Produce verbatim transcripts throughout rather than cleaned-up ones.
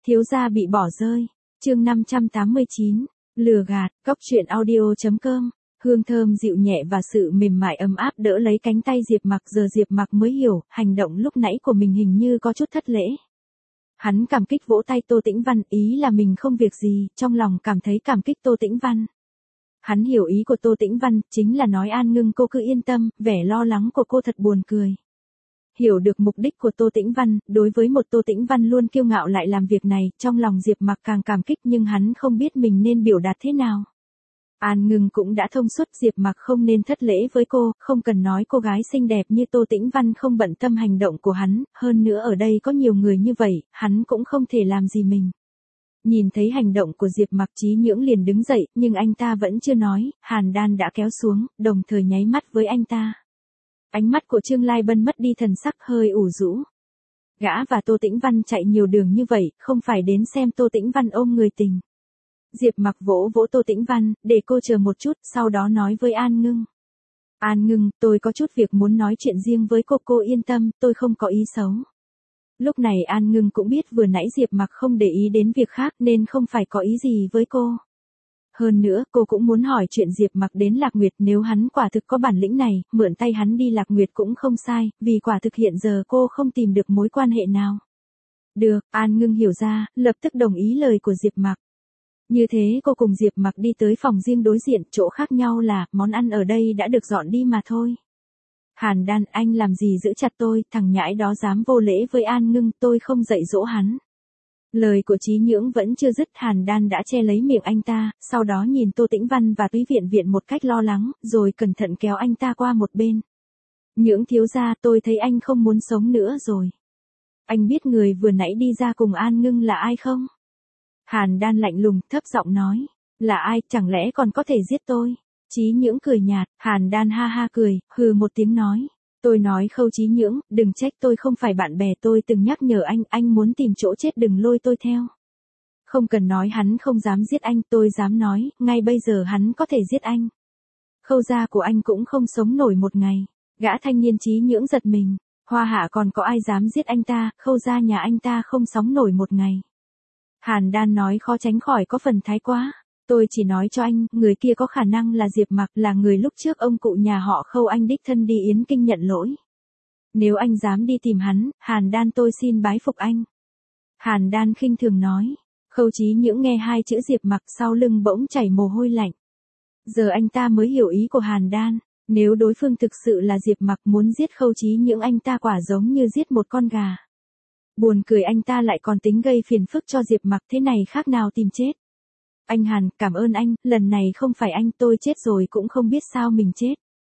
Thiếu gia bị bỏ rơi. Chương năm trăm tám mươi chín. Lừa gạt. Cóc truyện audio chấm com. Hương thơm dịu nhẹ và sự mềm mại ấm áp đỡ lấy cánh tay Diệp Mặc, giờ Diệp Mặc mới hiểu, hành động lúc nãy của mình hình như có chút thất lễ. Hắn cảm kích vỗ tay Tô Tĩnh Văn, ý là mình không việc gì, trong lòng cảm thấy cảm kích Tô Tĩnh Văn. Hắn hiểu ý của Tô Tĩnh Văn, chính là nói An Ngưng cô cứ yên tâm, vẻ lo lắng của cô thật buồn cười. Hiểu được mục đích của Tô Tĩnh Văn, đối với một Tô Tĩnh Văn luôn kiêu ngạo lại làm việc này, trong lòng Diệp Mặc càng cảm kích nhưng hắn không biết mình nên biểu đạt thế nào. An Ngưng cũng đã thông suốt, Diệp Mặc không nên thất lễ với cô, không cần nói cô gái xinh đẹp như Tô Tĩnh Văn không bận tâm hành động của hắn, hơn nữa ở đây có nhiều người như vậy, hắn cũng không thể làm gì mình. Nhìn thấy hành động của Diệp Mặc, Chí Nhưỡng liền đứng dậy, nhưng anh ta vẫn chưa nói, Hàn Đan đã kéo xuống, đồng thời nháy mắt với anh ta. Ánh mắt của Trương Lai Bân mất đi thần sắc, hơi ủ rũ. Gã và Tô Tĩnh Văn chạy nhiều đường như vậy, không phải đến xem Tô Tĩnh Văn ôm người tình. Diệp Mặc vỗ vỗ Tô Tĩnh Văn, để cô chờ một chút, sau đó nói với An Ngưng. An Ngưng, tôi có chút việc muốn nói chuyện riêng với cô, cô yên tâm, tôi không có ý xấu. Lúc này An Ngưng cũng biết vừa nãy Diệp Mặc không để ý đến việc khác nên không phải có ý gì với cô. Hơn nữa, cô cũng muốn hỏi chuyện Diệp Mặc đến Lạc Nguyệt, nếu hắn quả thực có bản lĩnh này, mượn tay hắn đi Lạc Nguyệt cũng không sai, vì quả thực hiện giờ cô không tìm được mối quan hệ nào. Được, An Ngưng hiểu ra, lập tức đồng ý lời của Diệp Mặc. Như thế cô cùng Diệp Mặc đi tới phòng riêng đối diện, chỗ khác nhau là, món ăn ở đây đã được dọn đi mà thôi. Hàn Đan, anh làm gì giữ chặt tôi, thằng nhãi đó dám vô lễ với An Ngưng, tôi không dạy dỗ hắn. Lời của Chí Nhưỡng vẫn chưa dứt, Hàn Đan đã che lấy miệng anh ta, sau đó nhìn Tô Tĩnh Văn và Túy Viện Viện một cách lo lắng, rồi cẩn thận kéo anh ta qua một bên. Nhưỡng thiếu gia, tôi thấy anh không muốn sống nữa rồi. Anh biết người vừa nãy đi ra cùng An Ngưng là ai không? Hàn Đan lạnh lùng, thấp giọng nói. Là ai, chẳng lẽ còn có thể giết tôi? Chí Nhưỡng cười nhạt, Hàn Đan ha ha cười, hừ một tiếng nói. Tôi nói Khâu Chí Nhưỡng, đừng trách tôi không phải bạn bè, tôi từng nhắc nhở anh, anh muốn tìm chỗ chết đừng lôi tôi theo. Không cần nói hắn không dám giết anh, tôi dám nói, ngay bây giờ hắn có thể giết anh. Khâu gia của anh cũng không sống nổi một ngày. Gã thanh niên Chí Nhưỡng giật mình, Hoa Hạ còn có ai dám giết anh ta, Khâu gia nhà anh ta không sống nổi một ngày. Hàn Đan nói khó tránh khỏi có phần thái quá. Tôi chỉ nói cho anh, người kia có khả năng là Diệp Mặc, là người lúc trước ông cụ nhà họ Khâu anh đích thân đi Yến Kinh nhận lỗi. Nếu anh dám đi tìm hắn, Hàn Đan tôi xin bái phục anh. Hàn Đan khinh thường nói. Khâu Chí Nhưỡng nghe hai chữ Diệp Mặc, sau lưng bỗng chảy mồ hôi lạnh. Giờ anh ta mới hiểu ý của Hàn Đan, nếu đối phương thực sự là Diệp Mặc muốn giết Khâu Chí Nhưỡng, anh ta quả giống như giết một con gà. Buồn cười, anh ta lại còn tính gây phiền phức cho Diệp Mặc, thế này khác nào tìm chết. Anh Hàn, cảm ơn anh, lần này không phải anh, tôi chết rồi cũng không biết sao mình chết.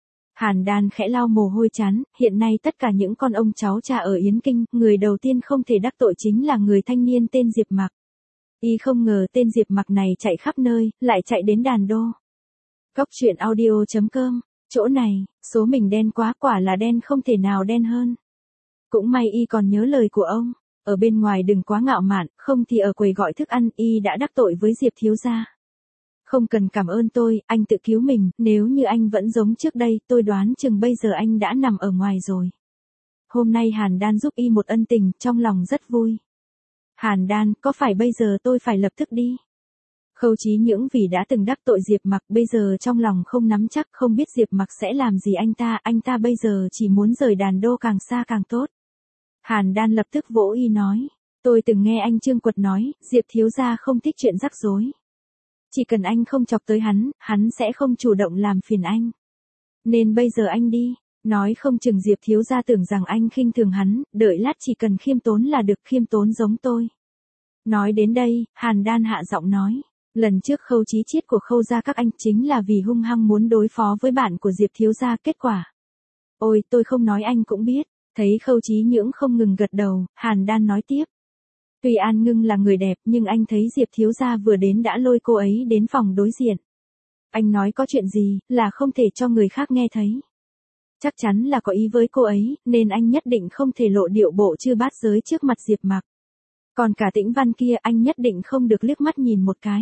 Hàn Đan khẽ lau mồ hôi chán, hiện nay tất cả những con ông cháu cha ở Yến Kinh, người đầu tiên không thể đắc tội chính là người thanh niên tên Diệp Mặc. Y không ngờ tên Diệp Mặc này chạy khắp nơi, lại chạy đến Đàn Đô. Cóc truyện audio chấm com, chỗ này, số mình đen quá, quả là đen không thể nào đen hơn. Cũng may Y còn nhớ lời của ông. Ở bên ngoài đừng quá ngạo mạn, không thì ở quầy gọi thức ăn, Y đã đắc tội với Diệp thiếu gia. Không cần cảm ơn tôi, anh tự cứu mình, nếu như anh vẫn giống trước đây, tôi đoán chừng bây giờ anh đã nằm ở ngoài rồi. Hôm nay Hàn Đan giúp Y một ân tình, trong lòng rất vui. Hàn Đan, có phải bây giờ tôi phải lập tức đi? Khâu Chí Nhưỡng vì đã từng đắc tội Diệp Mặc, bây giờ trong lòng không nắm chắc, không biết Diệp Mặc sẽ làm gì anh ta, anh ta bây giờ chỉ muốn rời Đàn Đô càng xa càng tốt. Hàn Đan lập tức vỗ Y nói, tôi từng nghe anh Trương Quật nói, Diệp thiếu gia không thích chuyện rắc rối. Chỉ cần anh không chọc tới hắn, hắn sẽ không chủ động làm phiền anh. Nên bây giờ anh đi, nói không chừng Diệp thiếu gia tưởng rằng anh khinh thường hắn, đợi lát chỉ cần khiêm tốn là được, khiêm tốn giống tôi. Nói đến đây, Hàn Đan hạ giọng nói, lần trước Khâu Chí Chiết của Khâu gia các anh chính là vì hung hăng muốn đối phó với bạn của Diệp thiếu gia, kết quả. Ôi, tôi không nói anh cũng biết. Thấy Khâu Chí Nhưỡng không ngừng gật đầu, Hàn Đan nói tiếp. Tuy An Ngưng là người đẹp nhưng anh thấy Diệp thiếu gia vừa đến đã lôi cô ấy đến phòng đối diện. Anh nói có chuyện gì, là không thể cho người khác nghe thấy. Chắc chắn là có ý với cô ấy, nên anh nhất định không thể lộ điệu bộ chư bát giới trước mặt Diệp Mặc. Còn cả Tĩnh Văn kia anh nhất định không được liếc mắt nhìn một cái.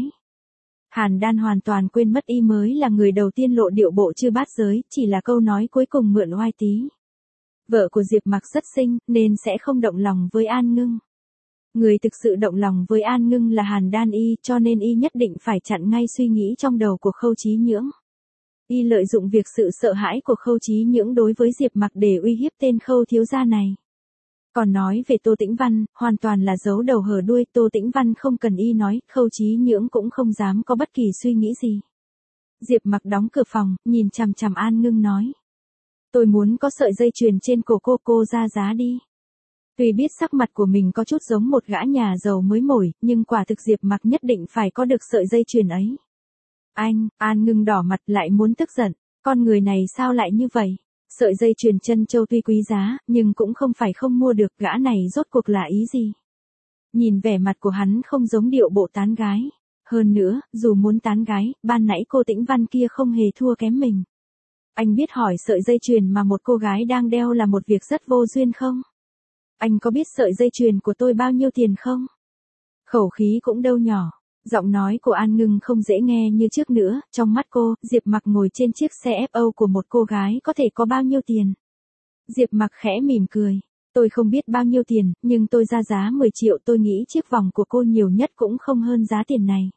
Hàn Đan hoàn toàn quên mất Y mới là người đầu tiên lộ điệu bộ chư bát giới, chỉ là câu nói cuối cùng mượn oai tí. Vợ của Diệp Mặc rất xinh, nên sẽ không động lòng với An Ngưng. Người thực sự động lòng với An Ngưng là Hàn Đan Y, cho nên y nhất định phải chặn ngay suy nghĩ trong đầu của Khâu Chí Nhưỡng. Y lợi dụng việc sự sợ hãi của Khâu Chí Nhưỡng đối với Diệp Mặc để uy hiếp tên Khâu thiếu gia này. Còn nói về Tô Tĩnh Văn, hoàn toàn là giấu đầu hở đuôi, Tô Tĩnh Văn không cần y nói, Khâu Chí Nhưỡng cũng không dám có bất kỳ suy nghĩ gì. Diệp Mặc đóng cửa phòng, nhìn chằm chằm An Ngưng nói. Tôi muốn có sợi dây chuyền trên cổ cô, cô ra giá đi. Tuy biết sắc mặt của mình có chút giống một gã nhà giàu mới mổi, nhưng quả thực Diệp Mặc nhất định phải có được sợi dây chuyền ấy. Anh, An Ngưng đỏ mặt lại muốn tức giận, con người này sao lại như vậy? Sợi dây chuyền chân châu tuy quý giá, nhưng cũng không phải không mua được, gã này rốt cuộc là ý gì? Nhìn vẻ mặt của hắn không giống điệu bộ tán gái. Hơn nữa, dù muốn tán gái, ban nãy cô Tĩnh Văn kia không hề thua kém mình. Anh biết hỏi sợi dây chuyền mà một cô gái đang đeo là một việc rất vô duyên không? Anh có biết sợi dây chuyền của tôi bao nhiêu tiền không? Khẩu khí cũng đâu nhỏ. Giọng nói của An Ngưng không dễ nghe như trước nữa, trong mắt cô, Diệp Mặc ngồi trên chiếc xe ép ô của một cô gái có thể có bao nhiêu tiền? Diệp Mặc khẽ mỉm cười. Tôi không biết bao nhiêu tiền, nhưng tôi ra giá mười triệu, tôi nghĩ chiếc vòng của cô nhiều nhất cũng không hơn giá tiền này.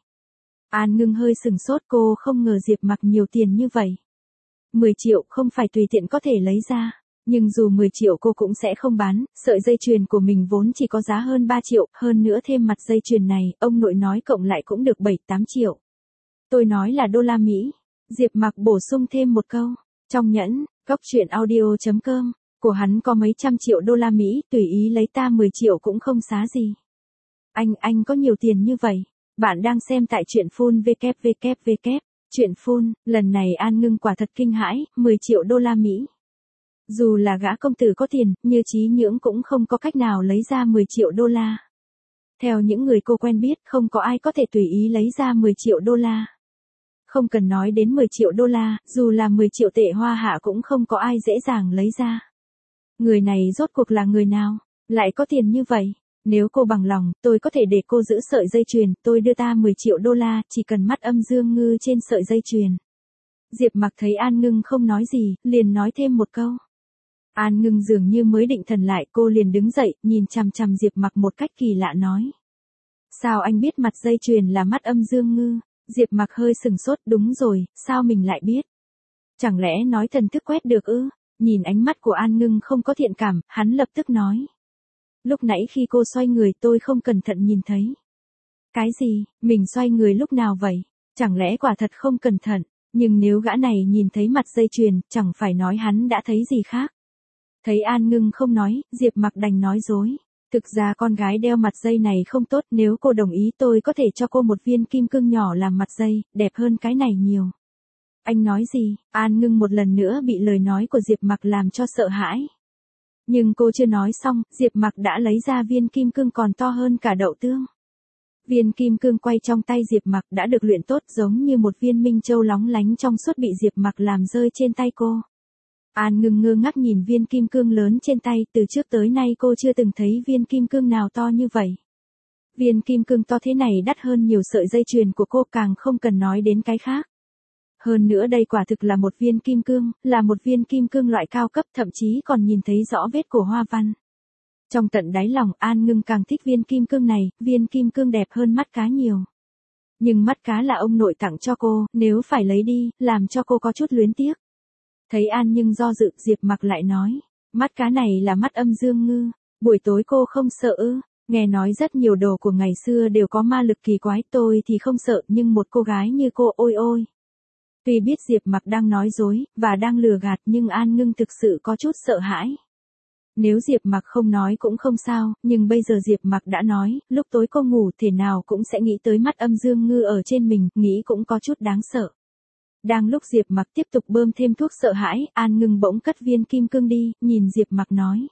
An Ngưng hơi sừng sốt, cô không ngờ Diệp Mặc nhiều tiền như vậy. mười triệu không phải tùy tiện có thể lấy ra. Nhưng dù mười triệu cô cũng sẽ không bán, sợi dây chuyền của mình vốn chỉ có giá hơn ba triệu, hơn nữa thêm mặt dây chuyền này, ông nội nói cộng lại cũng được bảy tám triệu. Tôi nói là đô la Mỹ. Diệp Mặc bổ sung thêm một câu. Trong nhẫn, góc truyện audio chấm com, của hắn có mấy trăm triệu đô la Mỹ, tùy ý lấy ta mười triệu cũng không xá gì. Anh, anh có nhiều tiền như vậy. Bạn đang xem tại truyện full vê kép vê kép vê kép. Truyện full, lần này An Ngưng quả thật kinh hãi, mười triệu đô la Mỹ. Dù là gã công tử có tiền, như Chí Nhưỡng cũng không có cách nào lấy ra mười triệu đô la. Theo những người cô quen biết, không có ai có thể tùy ý lấy ra mười triệu đô la. Không cần nói đến mười triệu đô la, dù là mười triệu tệ Hoa Hạ cũng không có ai dễ dàng lấy ra. Người này rốt cuộc là người nào, lại có tiền như vậy? Nếu cô bằng lòng, tôi có thể để cô giữ sợi dây chuyền, tôi đưa ta mười triệu đô la, chỉ cần mắt âm dương ngư trên sợi dây chuyền. Diệp Mặc thấy An Ngưng không nói gì, liền nói thêm một câu. An Ngưng dường như mới định thần lại, cô liền đứng dậy, nhìn chằm chằm Diệp Mặc một cách kỳ lạ nói. Sao anh biết mặt dây chuyền là mắt âm dương ngư? Diệp Mặc hơi sừng sốt, đúng rồi, sao mình lại biết? Chẳng lẽ nói thần thức quét được ư? Nhìn ánh mắt của An Ngưng không có thiện cảm, hắn lập tức nói. Lúc nãy khi cô xoay người tôi không cẩn thận nhìn thấy. Cái gì, mình xoay người lúc nào vậy? Chẳng lẽ quả thật không cẩn thận? Nhưng nếu gã này nhìn thấy mặt dây chuyền, chẳng phải nói hắn đã thấy gì khác. Thấy An Ngưng không nói, Diệp Mặc đành nói dối. Thực ra con gái đeo mặt dây này không tốt, nếu cô đồng ý tôi có thể cho cô một viên kim cương nhỏ làm mặt dây, đẹp hơn cái này nhiều. Anh nói gì? An Ngưng một lần nữa bị lời nói của Diệp Mặc làm cho sợ hãi. Nhưng cô chưa nói xong, Diệp Mặc đã lấy ra viên kim cương còn to hơn cả đậu tương. Viên kim cương quay trong tay Diệp Mặc đã được luyện tốt giống như một viên minh châu lóng lánh trong suốt bị Diệp Mặc làm rơi trên tay cô. An Ngưng ngơ ngác nhìn viên kim cương lớn trên tay, từ trước tới nay cô chưa từng thấy viên kim cương nào to như vậy. Viên kim cương to thế này đắt hơn nhiều sợi dây chuyền của cô, càng không cần nói đến cái khác. Hơn nữa đây quả thực là một viên kim cương, là một viên kim cương loại cao cấp, thậm chí còn nhìn thấy rõ vết của hoa văn. Trong tận đáy lòng An Ngưng càng thích viên kim cương này, viên kim cương đẹp hơn mắt cá nhiều. Nhưng mắt cá là ông nội tặng cho cô, nếu phải lấy đi, làm cho cô có chút luyến tiếc. Thấy An Ngưng do dự, Diệp Mặc lại nói, mắt cá này là mắt âm dương ngư, buổi tối cô không sợ ư? Nghe nói rất nhiều đồ của ngày xưa đều có ma lực kỳ quái, tôi thì không sợ, nhưng một cô gái như cô, ôi ôi. Tuy biết Diệp Mặc đang nói dối, và đang lừa gạt, nhưng An Ngưng thực sự có chút sợ hãi. Nếu Diệp Mặc không nói cũng không sao, nhưng bây giờ Diệp Mặc đã nói, lúc tối cô ngủ thể nào cũng sẽ nghĩ tới mắt âm dương ngư ở trên mình, nghĩ cũng có chút đáng sợ. Đang lúc Diệp Mặc tiếp tục bơm thêm thuốc sợ hãi, An Ngưng bỗng cất viên kim cương đi, nhìn Diệp Mặc nói.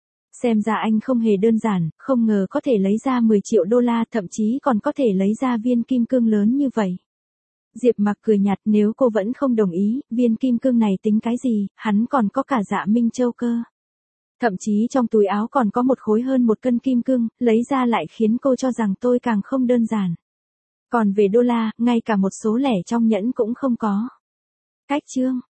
Xem ra anh không hề đơn giản, không ngờ có thể lấy ra mười triệu đô la, thậm chí còn có thể lấy ra viên kim cương lớn như vậy. Diệp Mặc cười nhạt, nếu cô vẫn không đồng ý, viên kim cương này tính cái gì, hắn còn có cả Dạ Minh Châu cơ. Thậm chí trong túi áo còn có một khối hơn một cân kim cương, lấy ra lại khiến cô cho rằng tôi càng không đơn giản. Còn về đô la, ngay cả một số lẻ trong nhẫn cũng không có. Cách chương